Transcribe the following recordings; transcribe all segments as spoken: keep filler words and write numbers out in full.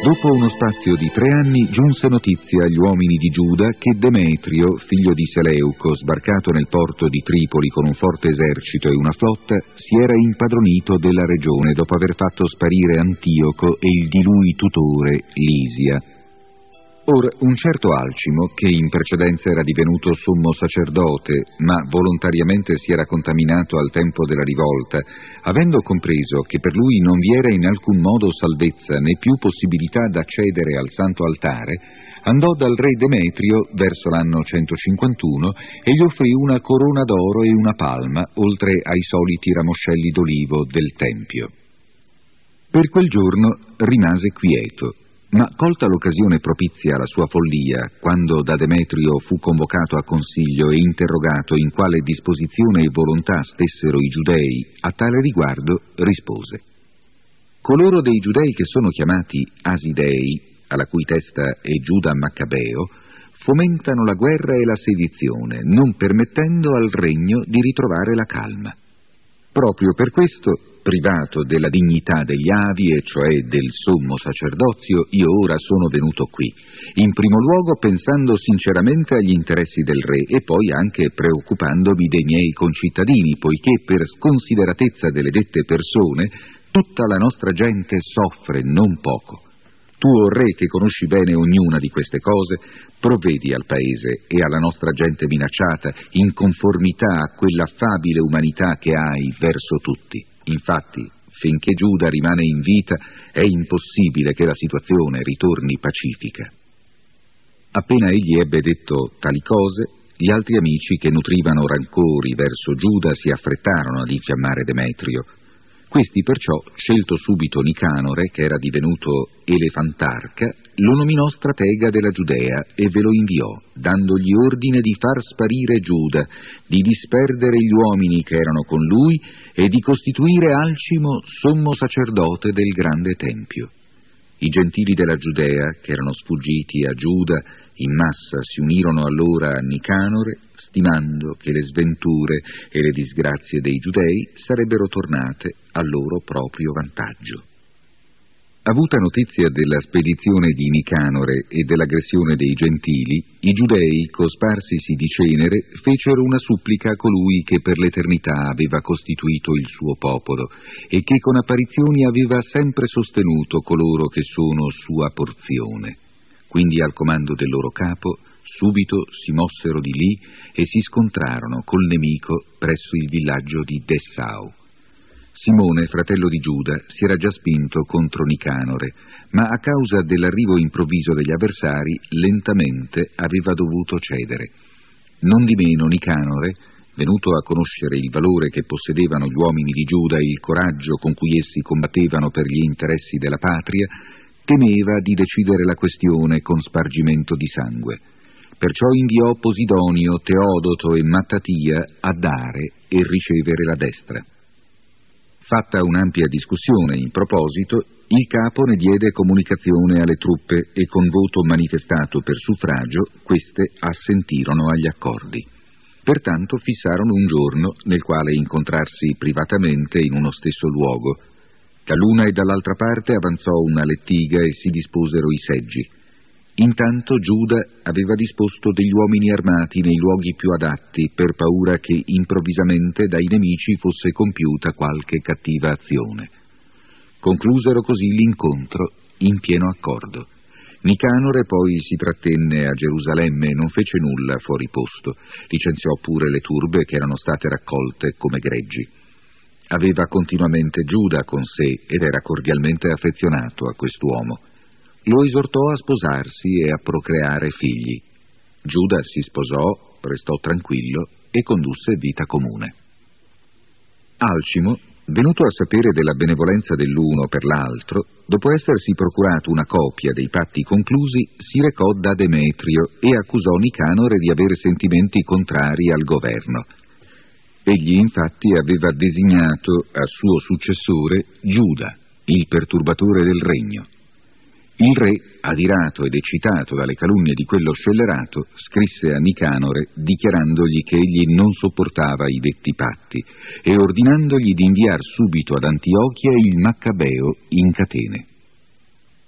Dopo uno spazio di tre anni giunse notizia agli uomini di Giuda che Demetrio, figlio di Seleuco, sbarcato nel porto di Tripoli con un forte esercito e una flotta, si era impadronito della regione dopo aver fatto sparire Antioco e il di lui tutore Lisia. Ora, un certo Alcimo, che in precedenza era divenuto sommo sacerdote, ma volontariamente si era contaminato al tempo della rivolta, avendo compreso che per lui non vi era in alcun modo salvezza né più possibilità d'accedere al santo altare, andò dal re Demetrio verso l'anno centocinquantuno e gli offrì una corona d'oro e una palma, oltre ai soliti ramoscelli d'olivo del tempio. Per quel giorno rimase quieto. Ma colta l'occasione propizia alla sua follia, quando da Demetrio fu convocato a consiglio e interrogato in quale disposizione e volontà stessero i giudei, a tale riguardo rispose: coloro dei giudei che sono chiamati Asidei, alla cui testa è Giuda Maccabeo, fomentano la guerra e la sedizione, non permettendo al regno di ritrovare la calma. Proprio per questo, privato della dignità degli avi, e cioè del sommo sacerdozio, io ora sono venuto qui, in primo luogo pensando sinceramente agli interessi del re e poi anche preoccupandomi dei miei concittadini, poiché per sconsideratezza delle dette persone tutta la nostra gente soffre non poco. Tu, o re, che conosci bene ognuna di queste cose, provvedi al paese e alla nostra gente minacciata in conformità a quell'affabile umanità che hai verso tutti. Infatti, finché Giuda rimane in vita, è impossibile che la situazione ritorni pacifica. Appena egli ebbe detto tali cose, gli altri amici che nutrivano rancori verso Giuda si affrettarono ad infiammare Demetrio. Questi perciò, scelto subito Nicanore, che era divenuto elefantarca, lo nominò stratega della Giudea e ve lo inviò, dandogli ordine di far sparire Giuda, di disperdere gli uomini che erano con lui e di costituire Alcimo sommo sacerdote del grande tempio. I gentili della Giudea, che erano sfuggiti a Giuda, in massa si unirono allora a Nicanore, stimando che le sventure e le disgrazie dei giudei sarebbero tornate a loro proprio vantaggio. Avuta notizia della spedizione di Nicanore e dell'aggressione dei gentili, i giudei, cosparsisi di cenere, fecero una supplica a colui che per l'eternità aveva costituito il suo popolo e che con apparizioni aveva sempre sostenuto coloro che sono sua porzione. Quindi al comando del loro capo subito si mossero di lì e si scontrarono col nemico presso il villaggio di Dessau. Simone, fratello di Giuda, si era già spinto contro Nicanore, ma a causa dell'arrivo improvviso degli avversari, lentamente aveva dovuto cedere. Nondimeno Nicanore, venuto a conoscere il valore che possedevano gli uomini di Giuda e il coraggio con cui essi combattevano per gli interessi della patria, temeva di decidere la questione con spargimento di sangue. Perciò inviò Posidonio, Teodoto e Mattatia a dare e ricevere la destra. Fatta un'ampia discussione in proposito, il capo ne diede comunicazione alle truppe e con voto manifestato per suffragio, queste assentirono agli accordi. Pertanto fissarono un giorno nel quale incontrarsi privatamente in uno stesso luogo. Dall'una e dall'altra parte avanzò una lettiga e si disposero i seggi. Intanto Giuda aveva disposto degli uomini armati nei luoghi più adatti per paura che improvvisamente dai nemici fosse compiuta qualche cattiva azione. Conclusero così l'incontro in pieno accordo. Nicanore poi si trattenne a Gerusalemme e non fece nulla fuori posto, licenziò pure le turbe che erano state raccolte come greggi. Aveva continuamente Giuda con sé ed era cordialmente affezionato a quest'uomo. Lo esortò a sposarsi e a procreare figli. Giuda si sposò, restò tranquillo e condusse vita comune. Alcimo, venuto a sapere della benevolenza dell'uno per l'altro, dopo essersi procurato una copia dei patti conclusi, si recò da Demetrio e accusò Nicanore di avere sentimenti contrari al governo. Egli infatti aveva designato a suo successore Giuda, il perturbatore del regno. Il re, adirato ed eccitato dalle calunnie di quello scellerato, scrisse a Nicanore dichiarandogli che egli non sopportava i detti patti e ordinandogli di inviar subito ad Antiochia il Maccabeo in catene.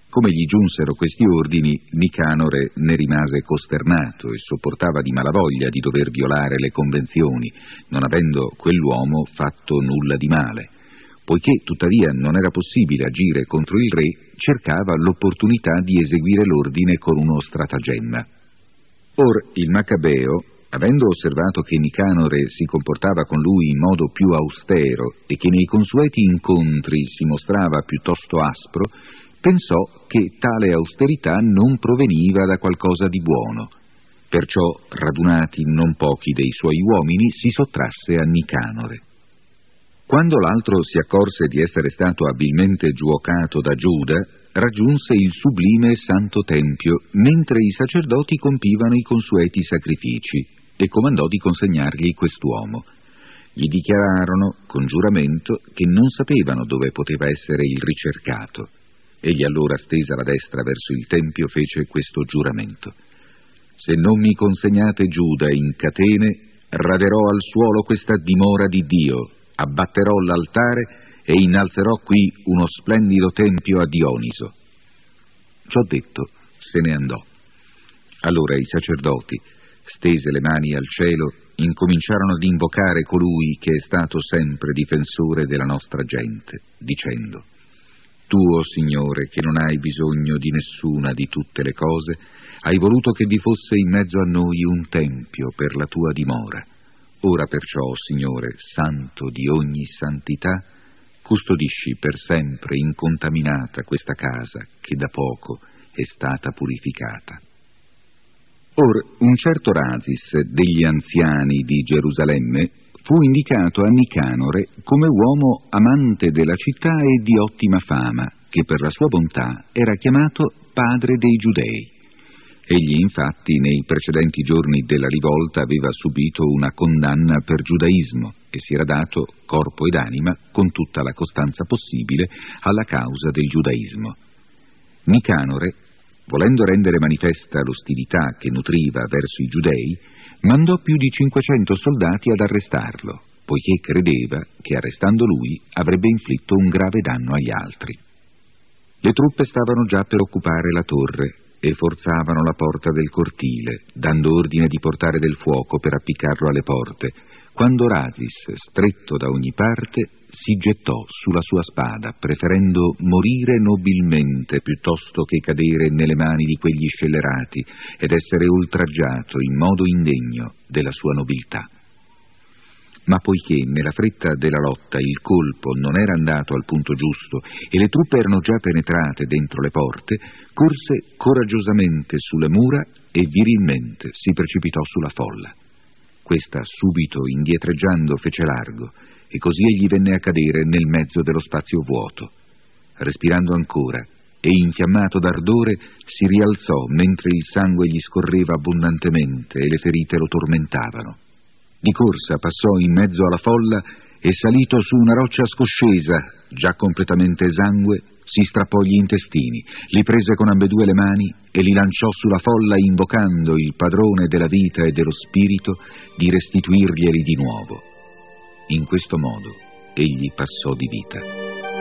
Come gli giunsero questi ordini, Nicanore ne rimase costernato e sopportava di malavoglia di dover violare le convenzioni, non avendo quell'uomo fatto nulla di male. Poiché tuttavia non era possibile agire contro il re, cercava l'opportunità di eseguire l'ordine con uno stratagemma. Or il Maccabeo, avendo osservato che Nicanore si comportava con lui in modo più austero e che nei consueti incontri si mostrava piuttosto aspro, pensò che tale austerità non proveniva da qualcosa di buono. Perciò, radunati non pochi dei suoi uomini, si sottrasse a Nicanore. Quando l'altro si accorse di essere stato abilmente giuocato da Giuda, raggiunse il sublime e santo tempio, mentre i sacerdoti compivano i consueti sacrifici, e comandò di consegnargli quest'uomo. Gli dichiararono, con giuramento, che non sapevano dove poteva essere il ricercato. Egli allora, stesa la destra verso il tempio, fece questo giuramento: «Se non mi consegnate Giuda in catene, raderò al suolo questa dimora di Dio, abbatterò l'altare e innalzerò qui uno splendido tempio a Dioniso». Ciò detto, se ne andò. Allora i sacerdoti, stese le mani al cielo, incominciarono ad invocare colui che è stato sempre difensore della nostra gente, dicendo: «Tu, o Signore, che non hai bisogno di nessuna di tutte le cose, hai voluto che vi fosse in mezzo a noi un tempio per la tua dimora. Ora perciò, o Signore, santo di ogni santità, custodisci per sempre incontaminata questa casa che da poco è stata purificata». Or un certo Rasis degli anziani di Gerusalemme fu indicato a Nicanore come uomo amante della città e di ottima fama, che per la sua bontà era chiamato padre dei Giudei. Egli infatti nei precedenti giorni della rivolta aveva subito una condanna per giudaismo e si era dato corpo ed anima con tutta la costanza possibile alla causa del giudaismo. Nicanore, volendo rendere manifesta l'ostilità che nutriva verso i giudei, mandò più di cinquecento soldati ad arrestarlo, poiché credeva che arrestando lui avrebbe inflitto un grave danno agli altri. Le truppe stavano già per occupare la torre e forzavano la porta del cortile, dando ordine di portare del fuoco per appiccarlo alle porte, quando Rasis, stretto da ogni parte, si gettò sulla sua spada, preferendo morire nobilmente piuttosto che cadere nelle mani di quegli scellerati ed essere oltraggiato in modo indegno della sua nobiltà. Ma poiché nella fretta della lotta il colpo non era andato al punto giusto e le truppe erano già penetrate dentro le porte, corse coraggiosamente sulle mura e virilmente si precipitò sulla folla. Questa subito indietreggiando fece largo, e così egli venne a cadere nel mezzo dello spazio vuoto. Respirando ancora e infiammato d'ardore, si rialzò mentre il sangue gli scorreva abbondantemente e le ferite lo tormentavano. Di corsa passò in mezzo alla folla e, salito su una roccia scoscesa, già completamente esangue, si strappò gli intestini, li prese con ambedue le mani e li lanciò sulla folla, invocando il padrone della vita e dello spirito di restituirglieli di nuovo. In questo modo egli passò di vita.